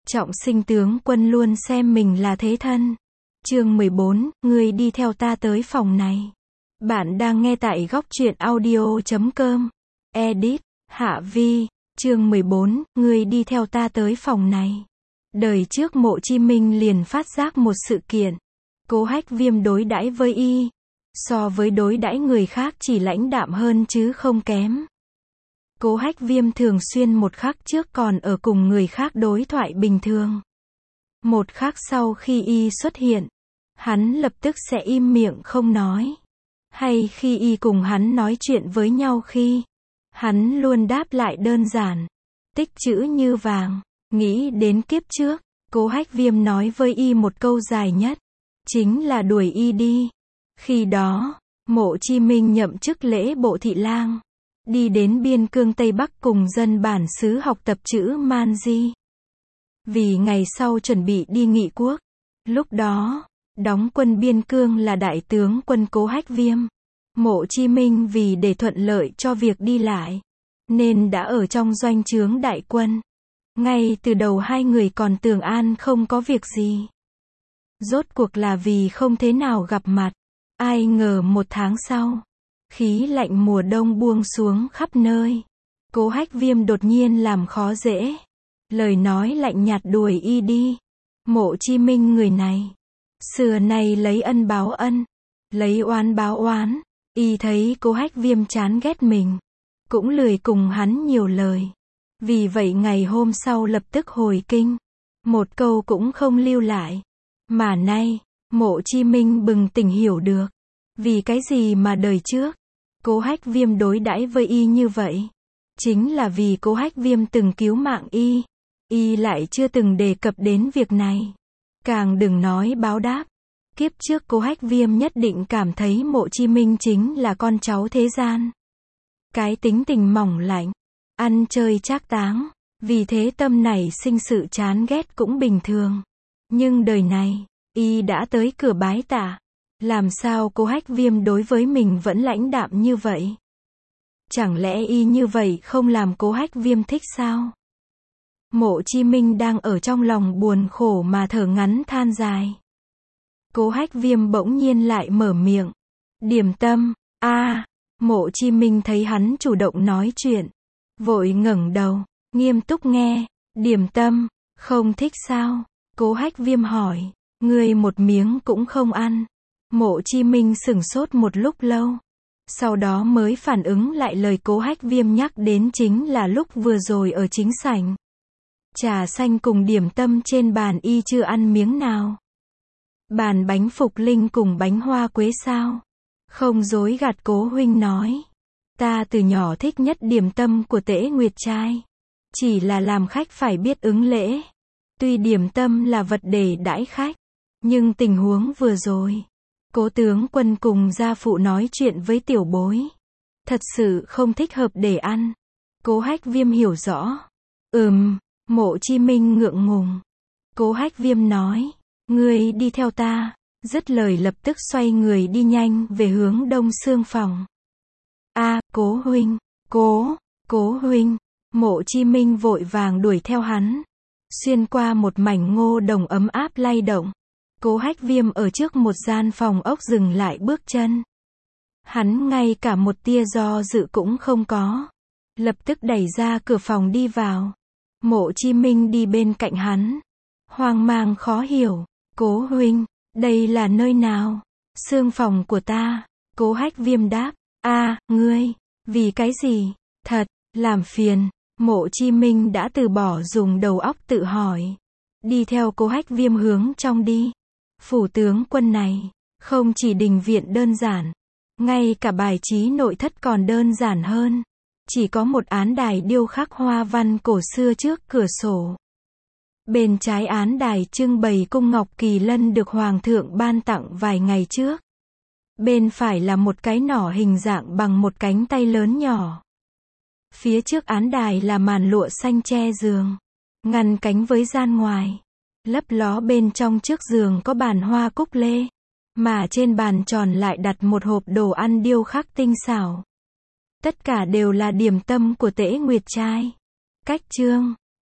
Trọng sinh tướng quân luôn xem mình là thế thân. Chương 14, ngươi đi theo ta tới phòng này. Bạn đang nghe tại góc truyện audio.com. Edit, Hạ Vi. Chương 14, ngươi đi theo ta tới phòng này. Đời trước Mộ Chí Minh liền phát giác một sự kiện. Cố Hách Viêm đối đãi với y, so với đối đãi người khác chỉ lãnh đạm hơn chứ không kém. Cố Hách Viêm thường xuyên một khắc trước còn ở cùng người khác đối thoại bình thường. Một khắc sau khi y xuất hiện, hắn lập tức sẽ im miệng không nói. Hay khi y cùng hắn nói chuyện với nhau khi, hắn luôn đáp lại đơn giản, tích chữ như vàng. Nghĩ đến kiếp trước, Cố Hách Viêm nói với y một câu dài nhất, chính là đuổi y đi. Khi đó, Mộ Chí Minh nhậm chức lễ bộ thị lang, đi đến biên cương Tây Bắc cùng dân bản xứ học tập chữ Manji. Vì ngày sau chuẩn bị đi nghị quốc, lúc đó, đóng quân biên cương là đại tướng quân Cố Hách Viêm. Mộ Chí Minh vì để thuận lợi cho việc đi lại, nên đã ở trong doanh trướng đại quân. Ngay từ đầu hai người còn tưởng an không có việc gì. Rốt cuộc là vì không thế nào gặp mặt. Ai ngờ một tháng sau, khí lạnh mùa đông buông xuống khắp nơi. Cố Hách Viêm đột nhiên làm khó dễ. Lời nói lạnh nhạt đuổi y đi. Mộ Chí Minh người này, xưa nay lấy ân báo ân, lấy oán báo oán. Y thấy Cố Hách Viêm chán ghét mình, cũng lười cùng hắn nhiều lời. Vì vậy ngày hôm sau lập tức hồi kinh, một câu cũng không lưu lại. Mà nay, Mộ Chí Minh bừng tỉnh hiểu được, vì cái gì mà đời trước, Cố Hách Viêm đối đãi với y như vậy. Chính là vì Cố Hách Viêm từng cứu mạng y. Y lại chưa từng đề cập đến việc này. Càng đừng nói báo đáp. Kiếp trước Cố Hách Viêm nhất định cảm thấy Mộ Chí Minh chính là con cháu thế gian. Cái tính tình mỏng lạnh, ăn chơi trác táng, vì thế tâm này sinh sự chán ghét cũng bình thường. Nhưng đời này, y đã tới cửa bái tạ. Làm sao Cố Hách Viêm đối với mình vẫn lãnh đạm như vậy? Chẳng lẽ y như vậy không làm Cố Hách Viêm thích sao? Mộ Chí Minh đang ở trong lòng buồn khổ mà thở ngắn than dài. Cố Hách Viêm bỗng nhiên lại mở miệng. Điểm tâm, Mộ Chí Minh thấy hắn chủ động nói chuyện, vội ngẩng đầu, nghiêm túc nghe. Điểm tâm, không thích sao? Cố Hách Viêm hỏi. Ngươi một miếng cũng không ăn. Mộ Chí Minh sửng sốt một lúc lâu, sau đó mới phản ứng lại lời Cố Hách Viêm nhắc đến chính là lúc vừa rồi ở chính sảnh. Trà xanh cùng điểm tâm trên bàn y chưa ăn miếng nào. Bàn bánh phục linh cùng bánh hoa quế sao? Không dối gạt Cố huynh nói. Ta từ nhỏ thích nhất điểm tâm của Tễ Nguyệt trai. Chỉ là làm khách phải biết ứng lễ. Tuy điểm tâm là vật để đãi khách, nhưng tình huống vừa rồi, Cố tướng quân cùng gia phụ nói chuyện với tiểu bối, thật sự không thích hợp để ăn. Cố Hách Viêm hiểu rõ. Mộ Chí Minh ngượng ngùng. Cố Hách Viêm nói. Ngươi đi theo ta. Dứt lời lập tức xoay người đi nhanh về hướng đông xương phòng. Cố huynh, Cố huynh. Mộ Chí Minh vội vàng đuổi theo hắn. Xuyên qua một mảnh ngô đồng ấm áp lay động. Cố Hách Viêm ở trước một gian phòng ốc dừng lại bước chân. Hắn ngay cả một tia do dự cũng không có. Lập tức đẩy ra cửa phòng đi vào. Mộ Chí Minh đi bên cạnh hắn, hoang mang khó hiểu. Cố huynh, đây là nơi nào? Xương phòng của ta. Cố Hách Viêm đáp. Ngươi, vì cái gì? Thật, làm phiền. Mộ Chí Minh đã từ bỏ dùng đầu óc tự hỏi. Đi theo Cố Hách Viêm hướng trong đi. Phủ tướng quân này, không chỉ đình viện đơn giản, ngay cả bài trí nội thất còn đơn giản hơn. Chỉ có một án đài điêu khắc hoa văn cổ xưa trước cửa sổ. Bên trái án đài trưng bày cung ngọc kỳ lân được hoàng thượng ban tặng vài ngày trước. Bên phải là một cái nỏ hình dạng bằng một cánh tay lớn nhỏ. Phía trước án đài là màn lụa xanh che giường, ngăn cánh với gian ngoài. Lấp ló bên trong trước giường có bàn hoa cúc lê, mà trên bàn tròn lại đặt một hộp đồ ăn điêu khắc tinh xảo. Tất cả đều là điểm tâm của Tễ Nguyệt trai. Cách chương